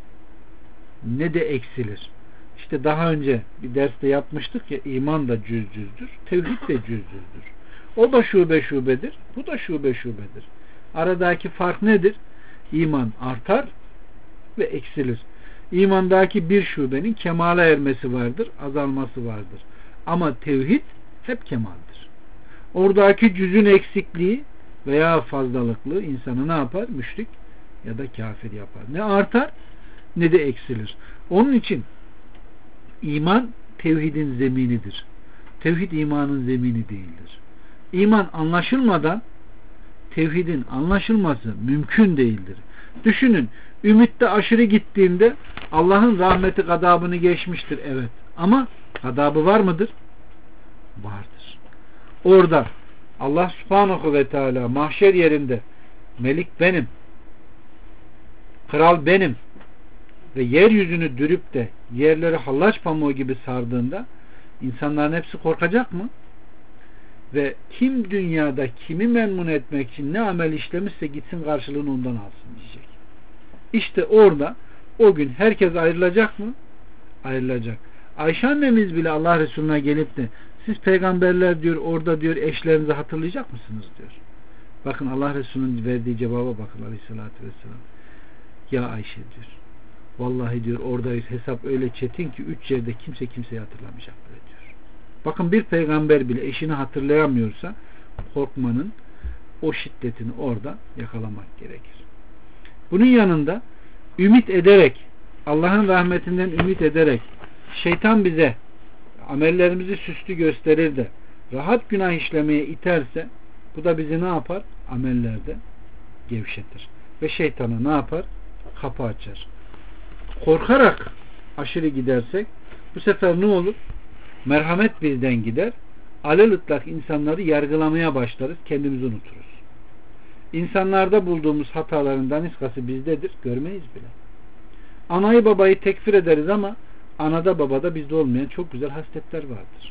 ne de eksilir. İşte daha önce bir derste yapmıştık ya, iman da cüzdür, tevhid de cüzdür. O da şube şubedir, bu da şube şubedir. Aradaki fark nedir? İman artar ve eksilir. İmandaki bir şubenin kemale ermesi vardır, azalması vardır. Ama tevhid hep kemaldir. Oradaki cüzün eksikliği veya fazlalıklı insanı ne yapar? Müşrik ya da kafir yapar. Ne artar ne de eksilir. Onun için iman tevhidin zeminidir. Tevhid imanın zemini değildir. İman anlaşılmadan tevhidin anlaşılması mümkün değildir. Düşünün, ümitte aşırı gittiğinde Allah'ın rahmeti gadabını geçmiştir, evet. Ama gadabı var mıdır? Vardır. Orada Allah subhanahu ve teala mahşer yerinde melik benim, kral benim ve yeryüzünü dürüp de yerleri hallaç pamuğu gibi sardığında insanların hepsi korkacak mı? Ve kim dünyada kimi memnun etmek için ne amel işlemişse gitsin karşılığını ondan alsın diyecek. İşte orada o gün herkes ayrılacak mı? Ayrılacak. Ayşe annemiz bile Allah Resulüne gelip de siz peygamberler diyor orada diyor eşlerinizi hatırlayacak mısınız diyor. Bakın Allah Resulü'nün verdiği cevaba bakın aleyhissalatü vesselam. Ya Ayşe diyor. Vallahi diyor oradayız, hesap öyle çetin ki 3 yerde kimse kimseyi hatırlamayacak böyle diyor. Bakın bir peygamber bile eşini hatırlayamıyorsa korkmanın o şiddetini orada yakalamak gerekir. Bunun yanında ümit ederek, Allah'ın rahmetinden ümit ederek şeytan bize amellerimizi süslü gösterir de rahat günah işlemeye iterse bu da bizi ne yapar? Amellerde gevşetir. Ve şeytana ne yapar? Kapı açar. Korkarak aşırı gidersek bu sefer ne olur? Merhamet bizden gider. Alelütlak insanları yargılamaya başlarız. Kendimizi unuturuz. İnsanlarda bulduğumuz hataların daniskası bizdedir. Görmeyiz bile. Anayı babayı tekfir ederiz ama anada babada bizde olmayan çok güzel hasletler vardır.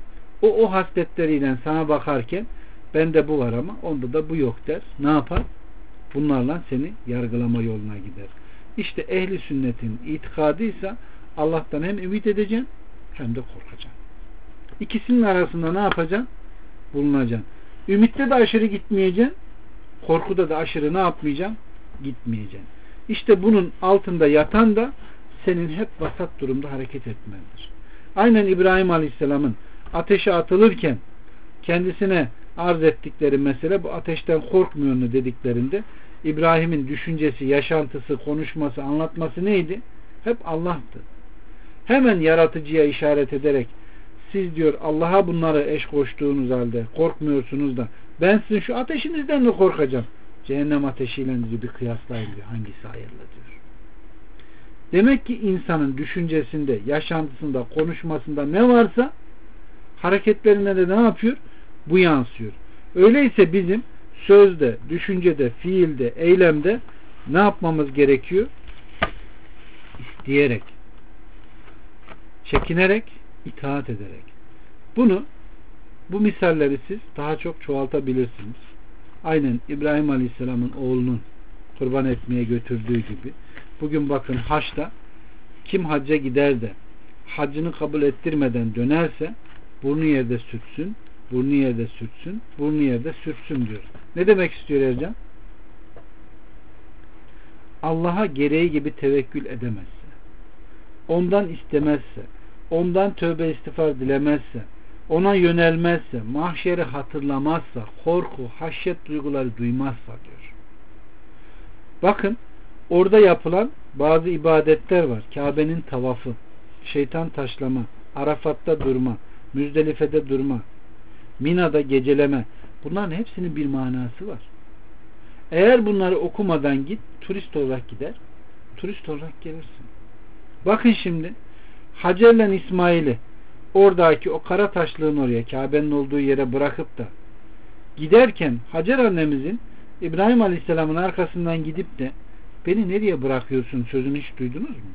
O hasletleriyle sana bakarken bende bu var ama onda da bu yok der. Ne yapar? Bunlarla seni yargılama yoluna gider. İşte ehli sünnetin itikadıysa Allah'tan hem ümit edeceksin hem de korkacaksın. İkisinin arasında ne yapacaksın? Bulunacaksın. Ümitte de aşırı gitmeyeceksin. Korkuda da aşırı ne yapmayacaksın? Gitmeyeceksin. İşte bunun altında yatan da senin hep vasat durumda hareket etmendir. Aynen İbrahim Aleyhisselam'ın ateşe atılırken kendisine arz ettikleri mesele bu ateşten korkmuyor mu dediklerinde İbrahim'in düşüncesi, yaşantısı, konuşması, anlatması neydi? Hep Allah'tı. Hemen yaratıcıya işaret ederek siz diyor Allah'a bunları eş koştuğunuz halde korkmuyorsunuz da ben sizin şu ateşinizden mi korkacağım? Cehennem ateşiyle bir kıyaslayın diyor. Hangisi hayırlı diyor. Demek ki insanın düşüncesinde, yaşantısında, konuşmasında ne varsa hareketlerine de ne yapıyor? Bu yansıyor. Öyleyse bizim sözde, düşüncede, fiilde, eylemde ne yapmamız gerekiyor? İsteyerek, çekinerek, itaat ederek. Bu misalleri siz daha çok çoğaltabilirsiniz. Aynen İbrahim Aleyhisselam'ın oğlunun kurban etmeye götürdüğü gibi bugün bakın haçta kim hacca gider de hacını kabul ettirmeden dönerse burnu yerde sürtsün, burnu yerde sürtsün, burnu yerde sürtsün diyor. Ne demek istiyor Ercan? Allah'a gereği gibi tevekkül edemezse, ondan istemezse, ondan tövbe istiğfar dilemezse, ona yönelmezse, mahşeri hatırlamazsa, korku, haşyet duyguları duymazsa diyor. Bakın orada yapılan bazı ibadetler var. Kabe'nin tavafı, şeytan taşlama, Arafat'ta durma, Müzdelife'de durma, Mina'da geceleme. Bunların hepsinin bir manası var. Eğer bunları okumadan git, turist olarak gider, turist olarak gelirsin. Bakın şimdi Hacer'le İsmail'i oradaki o kara taşlığın oraya, Kabe'nin olduğu yere bırakıp da giderken Hacer annemizin İbrahim Aleyhisselam'ın arkasından gidip de beni nereye bırakıyorsun sözünü hiç duydunuz mu?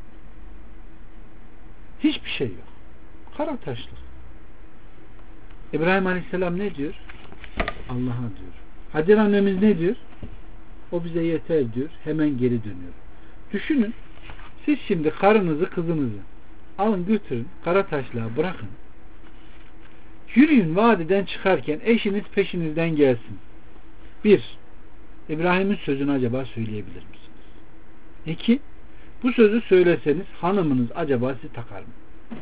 Hiçbir şey yok. Kara taşlık. İbrahim Aleyhisselam ne diyor? Allah'a diyor. Hacer annemiz ne diyor? O bize yeter diyor. Hemen geri dönüyor. Düşünün. Siz şimdi karınızı, kızınızı alın götürün. Kara taşlığa bırakın. Yürüyün vadiden çıkarken eşiniz peşinizden gelsin. 1. İbrahim'in sözünü acaba söyleyebilir misiniz? 2. Bu sözü söyleseniz hanımınız acaba sizi takar mı?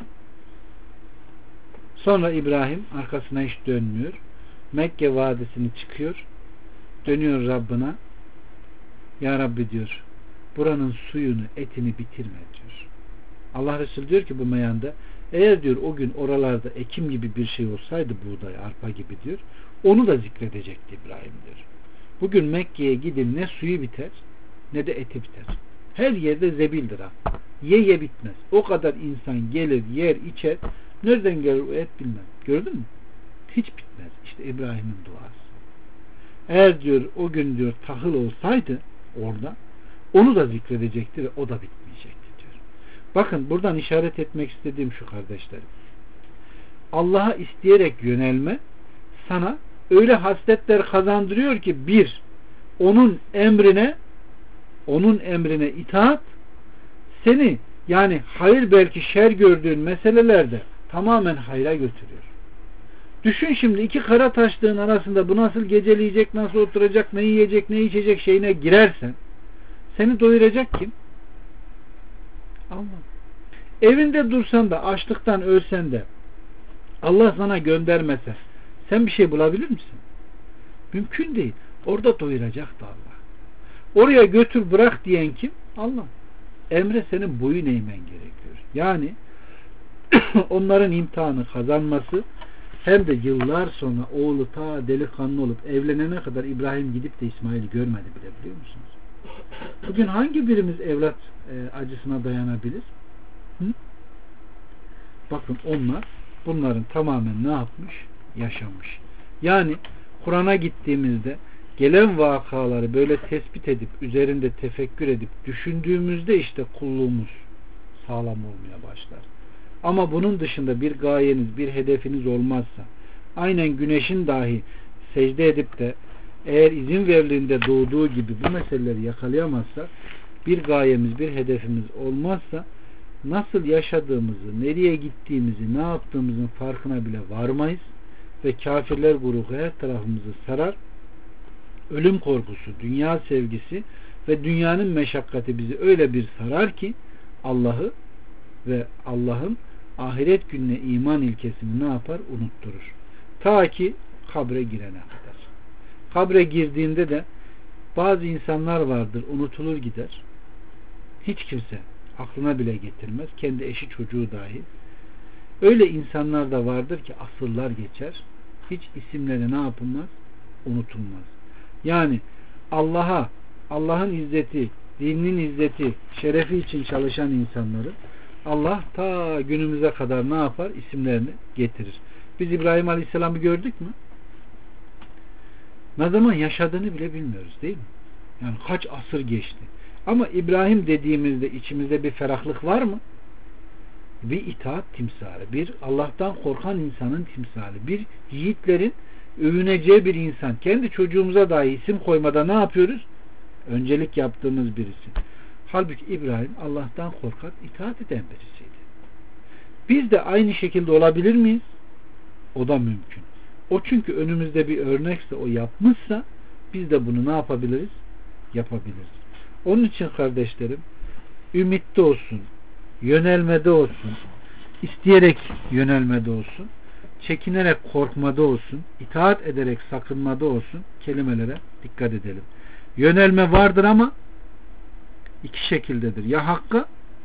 Sonra İbrahim arkasına hiç dönmüyor. Mekke vadisini çıkıyor. Dönüyor Rabbına. Ya Rabbi diyor. Buranın suyunu, etini bitirme diyor. Allah Resulü diyor ki bu meyanda eğer diyor o gün oralarda ekim gibi bir şey olsaydı buğday, arpa gibi diyor. Onu da zikredecekti İbrahim diyor. Bugün Mekke'ye gidin ne suyu biter ne de eti biter. Her yerde zebildir ha. Ye bitmez. O kadar insan gelir, yer, içer. Nereden gelir o et bilmem. Gördün mü? Hiç bitmez. İşte İbrahim'in duası. Eğer diyor o gün diyor tahıl olsaydı orada, onu da zikredecekti ve o da bitmeyecekti diyor. Bakın buradan işaret etmek istediğim şu kardeşlerim. Allah'a isteyerek yönelme sana öyle hasletler kazandırıyor ki bir, onun emrine itaat seni yani hayır belki şer gördüğün meselelerde tamamen hayra götürüyor. Düşün şimdi iki kara taşlığın arasında bu nasıl geceleyecek, nasıl oturacak, ne yiyecek, ne içecek şeyine girersen seni doyuracak kim? Allah. Evinde dursan da açlıktan ölsen de Allah sana göndermese sen bir şey bulabilir misin? Mümkün değil. Orada doyuracak da Allah. Oraya götür bırak diyen kim? Allah. Emre senin boyun eğmen gerekiyor. Yani onların imtihanı kazanması hem de yıllar sonra oğlu ta delikanlı olup evlenene kadar İbrahim gidip de İsmail'i görmedi bile, biliyor musunuz? Bugün hangi birimiz evlat acısına dayanabilir? Hı? Bakın onlar bunların tamamen ne yapmış? Yaşamış. Yani Kur'an'a gittiğimizde gelen vakaları böyle tespit edip üzerinde tefekkür edip düşündüğümüzde işte kulluğumuz sağlam olmaya başlar. Ama bunun dışında bir gayeniz, bir hedefiniz olmazsa, aynen güneşin dahi secde edip de eğer izin verildiğinde doğduğu gibi bu meseleleri yakalayamazsak, bir gayemiz, bir hedefimiz olmazsa nasıl yaşadığımızı, nereye gittiğimizi, ne yaptığımızın farkına bile varmayız ve kafirler grubu her tarafımızı sarar. Ölüm korkusu, dünya sevgisi ve dünyanın meşakkati bizi öyle bir sarar ki Allah'ı ve Allah'ın ahiret gününe iman ilkesini ne yapar? Unutturur. Ta ki kabre girene kadar. Kabre girdiğinde de bazı insanlar vardır, unutulur gider. Hiç kimse aklına bile getirmez. Kendi eşi çocuğu dahil. Öyle insanlar da vardır ki asırlar geçer. Hiç isimleri ne yapılmaz? Unutulmaz. Yani Allah'ın izzeti, dininin izzeti, şerefi için çalışan insanları Allah ta günümüze kadar ne yapar? İsimlerini getirir. Biz İbrahim Aleyhisselam'ı gördük mü? Ne zaman yaşadığını bile bilmiyoruz, değil mi? Yani kaç asır geçti. Ama İbrahim dediğimizde içimizde bir ferahlık var mı? Bir itaat timsali, bir Allah'tan korkan insanın timsali, bir yiğitlerin övüneceği bir insan. Kendi çocuğumuza dahi isim koymada ne yapıyoruz? Öncelik yaptığımız birisi. Halbuki İbrahim Allah'tan korkan, itaat eden birisiydi. Biz de aynı şekilde olabilir miyiz? O da mümkün. O çünkü önümüzde bir örnekse, o yapmışsa biz de bunu ne yapabiliriz? Yapabiliriz. Onun için kardeşlerim, ümitte olsun, yönelmede olsun, isteyerek yönelmede olsun, çekinerek korkmada olsun, itaat ederek sakınmada olsun, kelimelere dikkat edelim. Yönelme vardır ama iki şekildedir. Ya hakka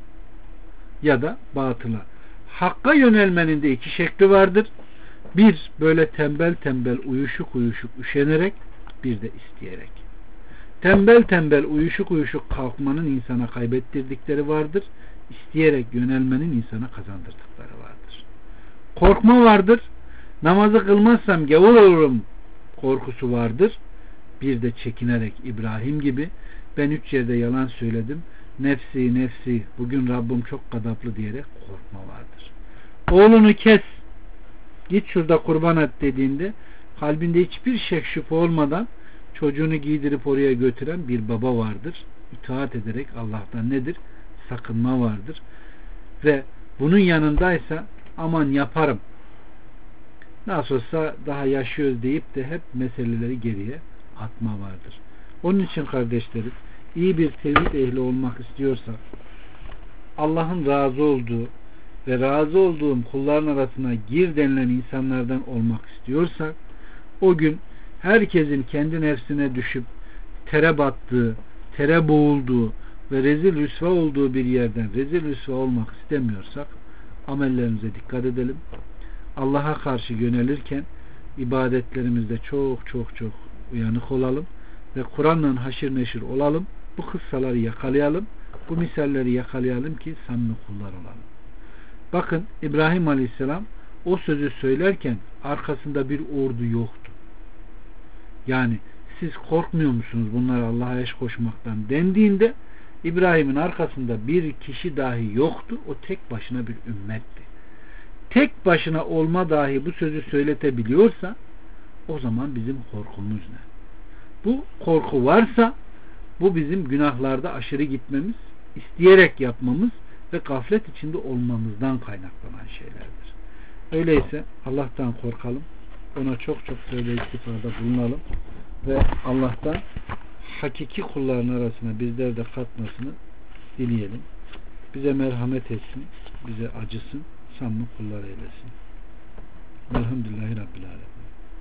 ya da batıla. Hakka yönelmenin de iki şekli vardır. Bir, böyle tembel tembel, uyuşuk uyuşuk üşenerek, bir de isteyerek. Tembel tembel, uyuşuk uyuşuk kalkmanın insana kaybettirdikleri vardır. İsteyerek yönelmenin insana kazandırdıkları vardır. Korkma vardır. Namazı kılmazsam gavur olurum korkusu vardır. Bir de çekinerek İbrahim gibi ben 3 yerde yalan söyledim. Nefsi nefsi bugün Rabbim çok gadaplı diyerek korkma vardır. Oğlunu kes, git şurada kurban et dediğinde kalbinde hiçbir şek şüphe olmadan çocuğunu giydirip oraya götüren bir baba vardır. İtaat ederek Allah'tan nedir? Sakınma vardır. Ve bunun yanındaysa aman yaparım, nasıl olsa daha yaşıyoruz deyip de hep meseleleri geriye atma vardır. Onun için kardeşlerim, iyi bir tevhid ehli olmak istiyorsak, Allah'ın razı olduğu ve razı olduğum kulların arasına gir denilen insanlardan olmak istiyorsak, o gün herkesin kendi nefsine düşüp tere battığı, tere boğulduğu ve rezil rüsva olduğu bir yerden rezil rüsva olmak istemiyorsak amellerimize dikkat edelim. Allah'a karşı yönelirken ibadetlerimizde çok çok çok uyanık olalım ve Kur'an'la haşir neşir olalım. Bu kıssaları yakalayalım. Bu misalleri yakalayalım ki samimi kullar olalım. Bakın İbrahim Aleyhisselam o sözü söylerken arkasında bir ordu yoktu. Yani siz korkmuyor musunuz bunlara Allah'a eş koşmaktan dendiğinde İbrahim'in arkasında bir kişi dahi yoktu. O tek başına bir ümmetti. Tek başına olma dahi bu sözü söyletebiliyorsa o zaman bizim korkumuz ne? Bu korku varsa bu bizim günahlarda aşırı gitmemiz, isteyerek yapmamız ve gaflet içinde olmamızdan kaynaklanan şeylerdir. Öyleyse Allah'tan korkalım. Ona çok çok böyle istifada bulunalım ve Allah'tan hakiki kulların arasına bizler de katmasını dileyelim. Bize merhamet etsin, bize acısın, samimi kullar eylesin. Velhamdülillahi Rabbil Alemin.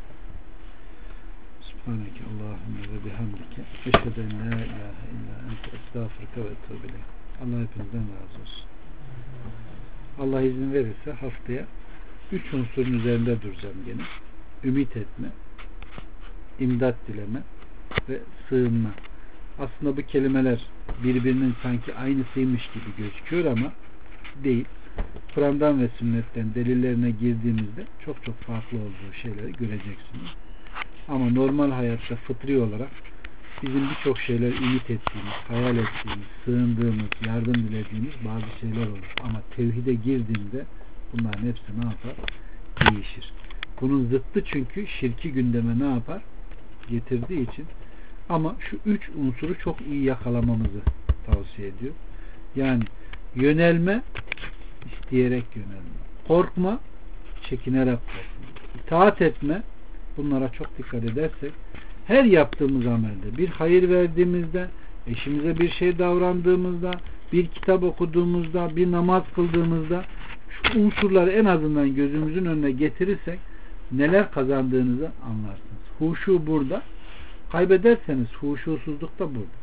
Subhaneke Allahümme ve bihamdike eşhedü en la ilahe illa ente estağfurke ve etûbü ileyk. Allah hepinizden razı olsun. Allah izin verirse haftaya 3 unsurun üzerinde duracağım gene. Ümit etme, imdat dileme ve sığınma. Aslında bu kelimeler birbirinin sanki aynısıymış gibi gözüküyor ama değil. Kur'an'dan ve sünnetten delillerine girdiğimizde çok çok farklı olduğu şeyleri göreceksiniz. Ama normal hayatta fıtri olarak bizim birçok şeyler ümit ettiğimiz, hayal ettiğimiz, sığındığımız, yardım dilediğimiz bazı şeyler olur. Ama tevhide girdiğinde bunların hepsi ne yapar? Değişir. Bunun zıttı çünkü şirki gündeme ne yapar? Getirdiği için. Ama şu 3 unsuru çok iyi yakalamamızı tavsiye ediyor. Yani yönelme, isteyerek yönelme. Korkma, çekinerek korkma. İtaat etme, bunlara çok dikkat edersek her yaptığımız amelde, bir hayır verdiğimizde, eşimize bir şey davrandığımızda, bir kitap okuduğumuzda, bir namaz kıldığımızda şu unsurları en azından gözümüzün önüne getirirsek neler kazandığınızı anlarsınız. Huşu burada. Kaybederseniz huşusuzluk da burada.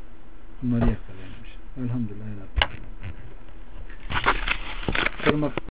Bunları yakalayalım. Elhamdülillah.